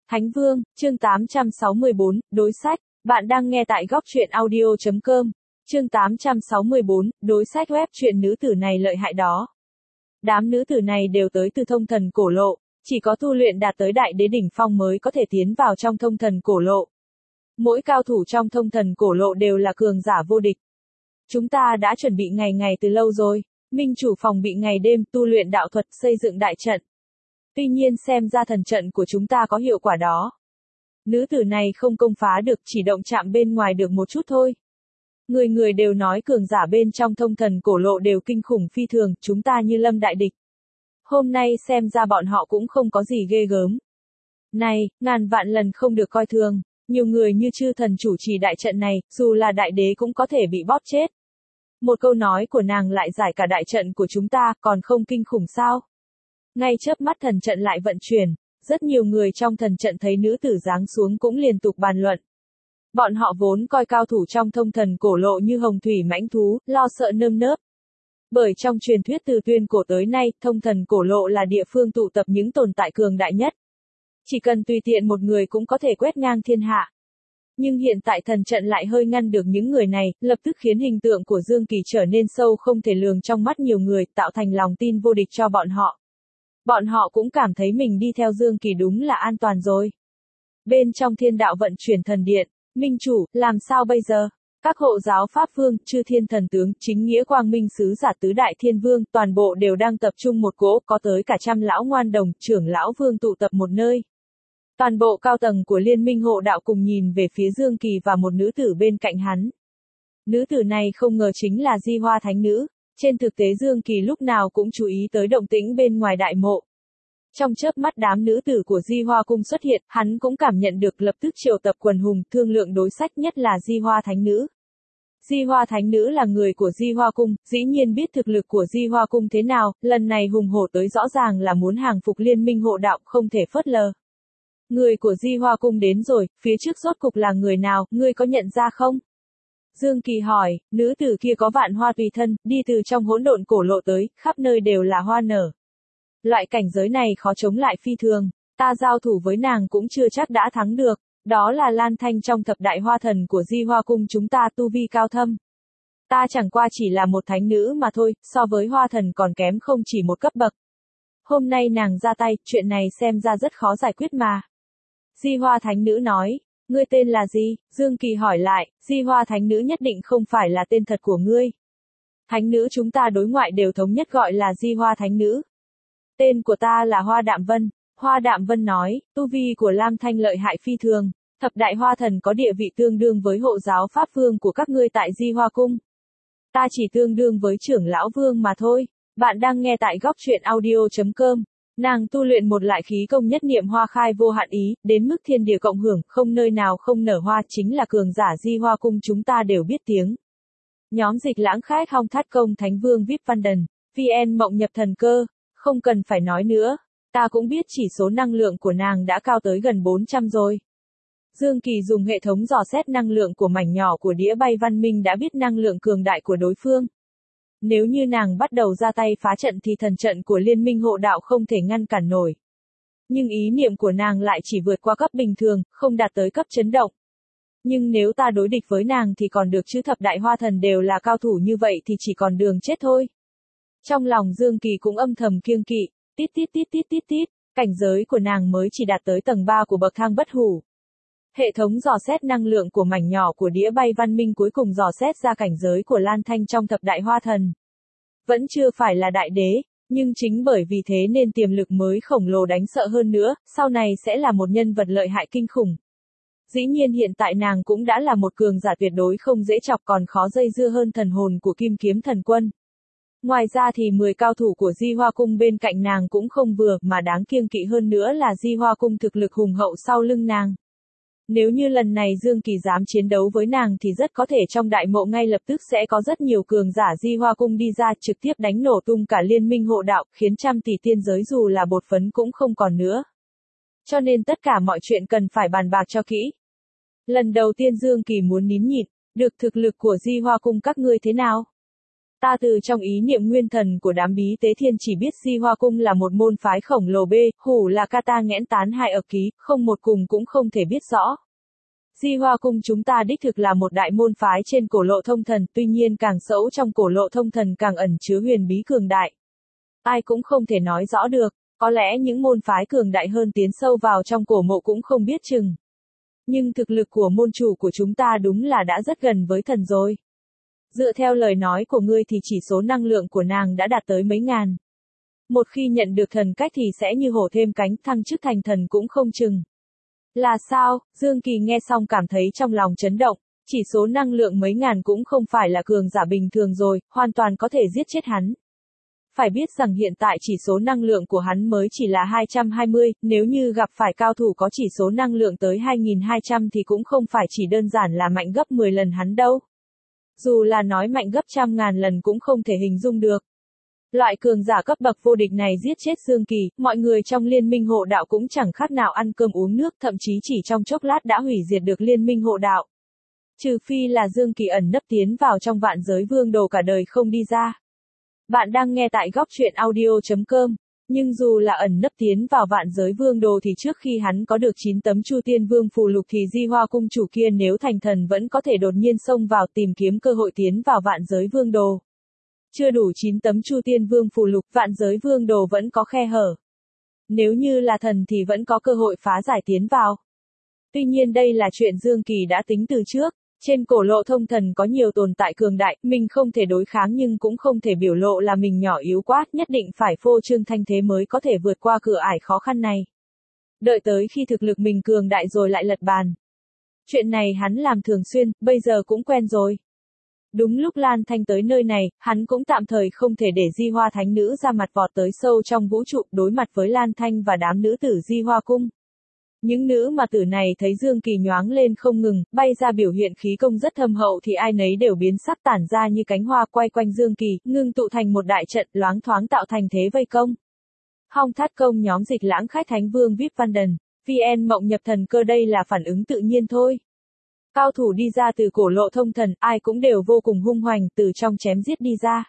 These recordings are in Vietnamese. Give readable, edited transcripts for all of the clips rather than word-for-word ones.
Thánh Vương, chương 864, đối sách. Bạn đang nghe tại góc truyện audio.com. Chương 864, đối sách web truyện nữ tử này lợi hại đó. Đám nữ tử này đều tới từ thông thần cổ lộ, chỉ có tu luyện đạt tới đại đế đỉnh phong mới có thể tiến vào trong thông thần cổ lộ. Mỗi cao thủ trong thông thần cổ lộ đều là cường giả vô địch. Chúng ta đã chuẩn bị ngày từ lâu rồi, minh chủ phòng bị ngày đêm tu luyện đạo thuật xây dựng đại trận. Tuy nhiên xem ra thần trận của chúng ta có hiệu quả đó. Nữ tử này không công phá được, chỉ động chạm bên ngoài được một chút thôi. Người đều nói cường giả bên trong thông thần cổ lộ đều kinh khủng phi thường, chúng ta như lâm đại địch. Hôm nay xem ra bọn họ cũng không có gì ghê gớm. Này, ngàn vạn lần không được coi thường, nhiều người như chư thần chủ trì đại trận này, dù là đại đế cũng có thể bị bóp chết. Một câu nói của nàng lại giải cả đại trận của chúng ta, còn không kinh khủng sao? Ngay chớp mắt thần trận lại vận chuyển, rất nhiều người trong thần trận thấy nữ tử giáng xuống cũng liên tục bàn luận. Bọn họ vốn coi cao thủ trong thông thần cổ lộ như hồng thủy mãnh thú, lo sợ nơm nớp. Bởi trong truyền thuyết từ tuyên cổ tới nay, thông thần cổ lộ là địa phương tụ tập những tồn tại cường đại nhất. Chỉ cần tùy tiện một người cũng có thể quét ngang thiên hạ. Nhưng hiện tại thần trận lại hơi ngăn được những người này, lập tức khiến hình tượng của Dương Kỳ trở nên sâu không thể lường trong mắt nhiều người, tạo thành lòng tin vô địch cho bọn họ. Bọn họ cũng cảm thấy mình đi theo Dương Kỳ đúng là an toàn rồi. Bên trong thiên đạo vận chuyển thần điện, minh chủ, làm sao bây giờ? Các hộ giáo pháp vương, chư thiên thần tướng, chính nghĩa quang minh sứ giả tứ đại thiên vương, toàn bộ đều đang tập trung một cỗ, có tới cả trăm lão ngoan đồng, trưởng lão vương tụ tập một nơi. Toàn bộ cao tầng của liên minh hộ đạo cùng nhìn về phía Dương Kỳ và một nữ tử bên cạnh hắn. Nữ tử này không ngờ chính là Di Hoa Thánh Nữ. Trên thực tế Dương Kỳ lúc nào cũng chú ý tới động tĩnh bên ngoài đại mộ. Trong chớp mắt đám nữ tử của Di Hoa Cung xuất hiện, hắn cũng cảm nhận được, lập tức triệu tập quần hùng, thương lượng đối sách, nhất là Di Hoa Thánh Nữ. Di Hoa Thánh Nữ là người của Di Hoa Cung, dĩ nhiên biết thực lực của Di Hoa Cung thế nào, lần này hùng hổ tới rõ ràng là muốn hàng phục liên minh hộ đạo, không thể phớt lờ. Người của Di Hoa Cung đến rồi, phía trước rốt cục là người nào, ngươi có nhận ra không? Dương Kỳ hỏi, nữ tử kia có vạn hoa tùy thân, đi từ trong hỗn độn cổ lộ tới, khắp nơi đều là hoa nở. Loại cảnh giới này khó chống lại phi thường, ta giao thủ với nàng cũng chưa chắc đã thắng được, đó là Lan Thanh trong thập đại hoa thần của Di Hoa Cung chúng ta tu vi cao thâm. Ta chẳng qua chỉ là một thánh nữ mà thôi, so với hoa thần còn kém không chỉ một cấp bậc. Hôm nay nàng ra tay, chuyện này xem ra rất khó giải quyết mà. Di Hoa Thánh Nữ nói. Ngươi tên là gì? Dương Kỳ hỏi lại, Di Hoa Thánh Nữ nhất định không phải là tên thật của ngươi. Thánh nữ chúng ta đối ngoại đều thống nhất gọi là Di Hoa Thánh Nữ. Tên của ta là Hoa Đạm Vân. Hoa Đạm Vân nói, tu vi của Lam Thanh lợi hại phi thường. Thập đại hoa thần có địa vị tương đương với hộ giáo pháp vương của các ngươi tại Di Hoa Cung. Ta chỉ tương đương với trưởng lão vương mà thôi. Bạn đang nghe tại góc truyện audio.com. Nàng tu luyện một lại khí công nhất niệm hoa khai vô hạn ý, đến mức thiên địa cộng hưởng, không nơi nào không nở hoa, chính là cường giả Di Hoa Cung chúng ta đều biết tiếng. Nhóm dịch lãng khách hong thắt công Thánh Vương VIP Văn Đần, VN Mộng Nhập Thần Cơ, không cần phải nói nữa, ta cũng biết chỉ số năng lượng của nàng đã cao tới gần 400 rồi. Dương Kỳ dùng hệ thống dò xét năng lượng của mảnh nhỏ của đĩa bay văn minh đã biết năng lượng cường đại của đối phương. Nếu như nàng bắt đầu ra tay phá trận thì thần trận của liên minh hộ đạo không thể ngăn cản nổi. Nhưng ý niệm của nàng lại chỉ vượt qua cấp bình thường, không đạt tới cấp chấn động. Nhưng nếu ta đối địch với nàng thì còn được chứ, thập đại hoa thần đều là cao thủ như vậy thì chỉ còn đường chết thôi. Trong lòng Dương Kỳ cũng âm thầm kiêng kỵ, tít, cảnh giới của nàng mới chỉ đạt tới tầng 3 của bậc thang bất hủ. Hệ thống dò xét năng lượng của mảnh nhỏ của đĩa bay văn minh cuối cùng dò xét ra cảnh giới của Lan Thanh trong thập đại hoa thần. Vẫn chưa phải là đại đế, nhưng chính bởi vì thế nên tiềm lực mới khổng lồ đáng sợ hơn nữa, sau này sẽ là một nhân vật lợi hại kinh khủng. Dĩ nhiên hiện tại nàng cũng đã là một cường giả tuyệt đối không dễ chọc, còn khó dây dưa hơn thần hồn của Kim Kiếm Thần Quân. Ngoài ra thì 10 cao thủ của Di Hoa Cung bên cạnh nàng cũng không vừa, mà đáng kiêng kỵ hơn nữa là Di Hoa Cung thực lực hùng hậu sau lưng nàng. Nếu như lần này Dương Kỳ dám chiến đấu với nàng thì rất có thể trong đại mộ ngay lập tức sẽ có rất nhiều cường giả Di Hoa Cung đi ra trực tiếp đánh nổ tung cả liên minh hộ đạo, khiến trăm tỷ tiên giới dù là bột phấn cũng không còn nữa. Cho nên tất cả mọi chuyện cần phải bàn bạc cho kỹ. Lần đầu tiên Dương Kỳ muốn nín nhịn, được thực lực của Di Hoa Cung các ngươi thế nào? Ta từ trong ý niệm nguyên thần của đám bí tế thiên chỉ biết Di Hoa Cung là một môn phái khổng lồ bê, hủ là kata nghẽn tán hai ở ký, không một cùng cũng không thể biết rõ. Di Hoa Cung chúng ta đích thực là một đại môn phái trên cổ lộ thông thần, tuy nhiên càng sâu trong cổ lộ thông thần càng ẩn chứa huyền bí cường đại. Ai cũng không thể nói rõ được, có lẽ những môn phái cường đại hơn tiến sâu vào trong cổ mộ cũng không biết chừng. Nhưng thực lực của môn chủ của chúng ta đúng là đã rất gần với thần rồi. Dựa theo lời nói của ngươi thì chỉ số năng lượng của nàng đã đạt tới mấy ngàn. Một khi nhận được thần cách thì sẽ như hổ thêm cánh, thăng chức thành thần cũng không chừng. Là sao? Dương Kỳ nghe xong cảm thấy trong lòng chấn động, chỉ số năng lượng mấy ngàn cũng không phải là cường giả bình thường rồi, hoàn toàn có thể giết chết hắn. Phải biết rằng hiện tại chỉ số năng lượng của hắn mới chỉ là 220, nếu như gặp phải cao thủ có chỉ số năng lượng tới 2200 thì cũng không phải chỉ đơn giản là mạnh gấp 10 lần hắn đâu. Dù là nói mạnh gấp trăm ngàn lần cũng không thể hình dung được. Loại cường giả cấp bậc vô địch này giết chết Dương Kỳ, mọi người trong liên minh hộ đạo cũng chẳng khác nào ăn cơm uống nước, thậm chí chỉ trong chốc lát đã hủy diệt được liên minh hộ đạo. Trừ phi là Dương Kỳ ẩn nấp tiến vào trong vạn giới vương đồ cả đời không đi ra. Bạn đang nghe tại góc truyện audio.com. Nhưng dù là ẩn nấp tiến vào vạn giới vương đồ thì trước khi hắn có được 9 tấm Chu Tiên Vương phù lục thì Di Hoa Cung chủ kia nếu thành thần vẫn có thể đột nhiên xông vào tìm kiếm cơ hội tiến vào vạn giới vương đồ. Chưa đủ 9 tấm Chu Tiên Vương phù lục, vạn giới vương đồ vẫn có khe hở. Nếu như là thần thì vẫn có cơ hội phá giải tiến vào. Tuy nhiên đây là chuyện Dương Kỳ đã tính từ trước. Trên cổ lộ thông thần có nhiều tồn tại cường đại, mình không thể đối kháng nhưng cũng không thể biểu lộ là mình nhỏ yếu quá, nhất định phải phô trương thanh thế mới có thể vượt qua cửa ải khó khăn này. Đợi tới khi thực lực mình cường đại rồi lại lật bàn. Chuyện này hắn làm thường xuyên, bây giờ cũng quen rồi. Đúng lúc Lan Thanh tới nơi này, hắn cũng tạm thời không thể để Di Hoa Thánh Nữ ra mặt vọt tới sâu trong vũ trụ đối mặt với Lan Thanh và đám nữ tử Di Hoa Cung. Những nữ mà tử này thấy Dương Kỳ nhoáng lên không ngừng, bay ra biểu hiện khí công rất thâm hậu thì ai nấy đều biến sắc tản ra như cánh hoa quay quanh Dương Kỳ, ngưng tụ thành một đại trận loáng thoáng tạo thành thế vây công. Hong Thát Công nhóm Dịch Lãng Khách Thánh Vương VIP Văn Đần, VN Mộng Nhập Thần Cơ đây là phản ứng tự nhiên thôi. Cao thủ đi ra từ cổ lộ thông thần, ai cũng đều vô cùng hung hoành, từ trong chém giết đi ra.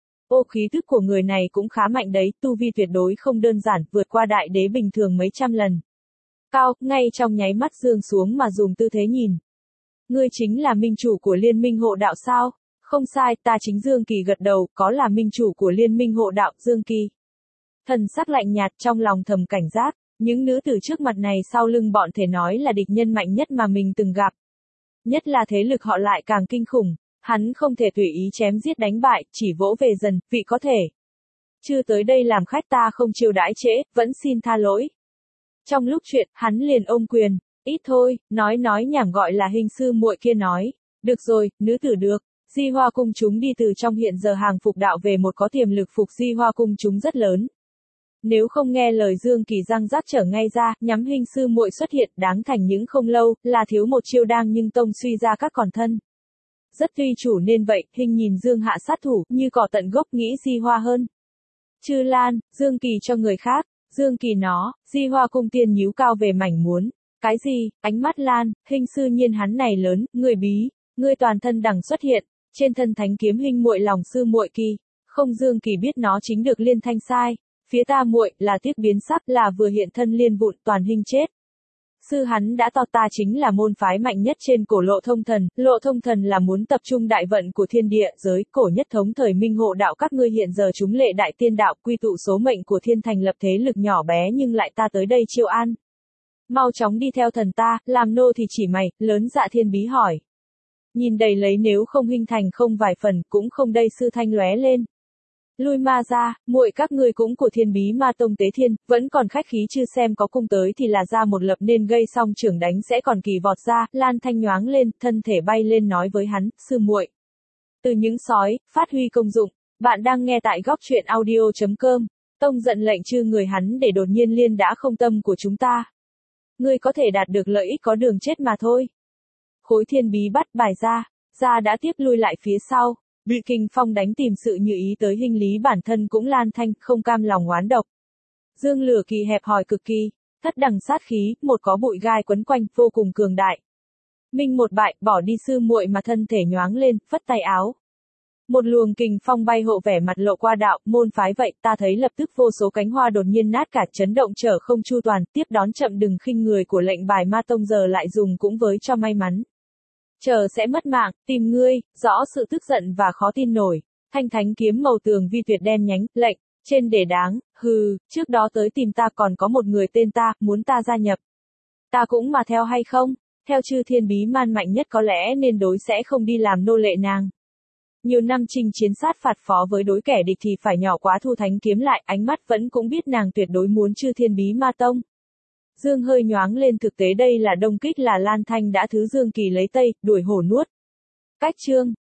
Ô khí tức của người này cũng khá mạnh đấy, tu vi tuyệt đối không đơn giản, vượt qua đại đế bình thường mấy trăm lần. Cao, ngay trong nháy mắt dương xuống mà dùng tư thế nhìn. Ngươi chính là minh chủ của liên minh hộ đạo sao? Không sai, ta chính Dương Kỳ gật đầu, có là minh chủ của liên minh hộ đạo, Dương Kỳ. Thần sắc lạnh nhạt trong lòng thầm cảnh giác, những nữ tử trước mặt này sau lưng bọn thể nói là địch nhân mạnh nhất mà mình từng gặp. Nhất là thế lực họ lại càng kinh khủng, hắn không thể tùy ý chém giết đánh bại, chỉ vỗ về dần, vị có thể. Chưa tới đây làm khách ta không chiêu đãi trễ, vẫn xin tha lỗi. Trong lúc chuyện, hắn liền ôm quyền, ít thôi, nói nhảm gọi là hình sư muội kia nói. Được rồi, nữ tử được, Di Hoa Cung chúng đi từ trong hiện giờ hàng phục đạo về một có tiềm lực phục Di Hoa Cung chúng rất lớn. Nếu không nghe lời Dương Kỳ răng rác trở ngay ra, nhắm hình sư muội xuất hiện đáng thành những không lâu, là thiếu một chiêu đang nhưng tông suy ra các còn thân. Rất tuy chủ nên vậy, hình nhìn Dương hạ sát thủ, như cỏ tận gốc nghĩ Di Hoa hơn. Chư Lan, Dương Kỳ cho người khác. Dương Kỳ nó, Di Hoa Cung tiên nhíu cao về mảnh muốn. Cái gì, ánh mắt Lan, hình sư nhiên hắn này lớn, người bí, người toàn thân đằng xuất hiện, trên thân thánh kiếm hình muội lòng sư muội kỳ. Không Dương Kỳ biết nó chính được liên thanh sai, phía ta muội là tiếc biến sắc là vừa hiện thân liên vụn toàn hình chết. Sư hắn đã tỏ ta chính là môn phái mạnh nhất trên cổ lộ thông thần là muốn tập trung đại vận của thiên địa giới, cổ nhất thống thời minh hộ đạo các ngươi hiện giờ chúng lệ đại tiên đạo quy tụ số mệnh của thiên thành lập thế lực nhỏ bé nhưng lại ta tới đây chiêu an. Mau chóng đi theo thần ta, làm nô thì chỉ mày, lớn dạ thiên bí hỏi. Nhìn đầy lấy nếu không hình thành không vài phần cũng không đây sư thanh lóe lên. Lui ma ra, muội các ngươi cũng của thiên bí ma tông tế thiên, vẫn còn khách khí chưa xem có cung tới thì là ra một lập nên gây xong trưởng đánh sẽ còn kỳ vọt ra, Lan Thanh nhoáng lên, thân thể bay lên nói với hắn, sư muội. Từ những sói, phát huy công dụng, bạn đang nghe tại góc truyện audio.com, tông giận lệnh chư người hắn để đột nhiên liên đã không tâm của chúng ta. Ngươi có thể đạt được lợi ích có đường chết mà thôi. Khối thiên bí bắt bài ra đã tiếp lui lại phía sau. Bị Kinh Phong đánh tìm sự như ý tới hình lý bản thân cũng Lan Thanh, không cam lòng oán độc. Dương lửa kỳ hẹp hòi cực kỳ, thất đằng sát khí, một có bụi gai quấn quanh, vô cùng cường đại. Minh một bại, bỏ đi sư muội mà thân thể nhoáng lên, phất tay áo. Một luồng kình phong bay hộ vẻ mặt lộ qua đạo, môn phái vậy, ta thấy lập tức vô số cánh hoa đột nhiên nát cả, chấn động trở không chu toàn, tiếp đón chậm đừng khinh người của lệnh bài ma tông giờ lại dùng cũng với cho may mắn. Chờ sẽ mất mạng, tìm ngươi, rõ sự tức giận và khó tin nổi. Thanh thánh kiếm màu tường vi tuyệt đen nhánh, lệnh, trên để đáng, hừ, trước đó tới tìm ta còn có một người tên ta, muốn ta gia nhập. Ta cũng mà theo hay không? Theo chư thiên bí man mạnh nhất có lẽ nên đối sẽ không đi làm nô lệ nàng. Nhiều năm chinh chiến sát phạt phó với đối kẻ địch thì phải nhỏ quá thu thánh kiếm lại, ánh mắt vẫn cũng biết nàng tuyệt đối muốn chư thiên bí ma tông. Dương hơi nhoáng lên thực tế đây là đông kích là Lan Thanh đã thứ Dương Kỳ lấy Tây, đuổi hổ nuốt. Cách chương.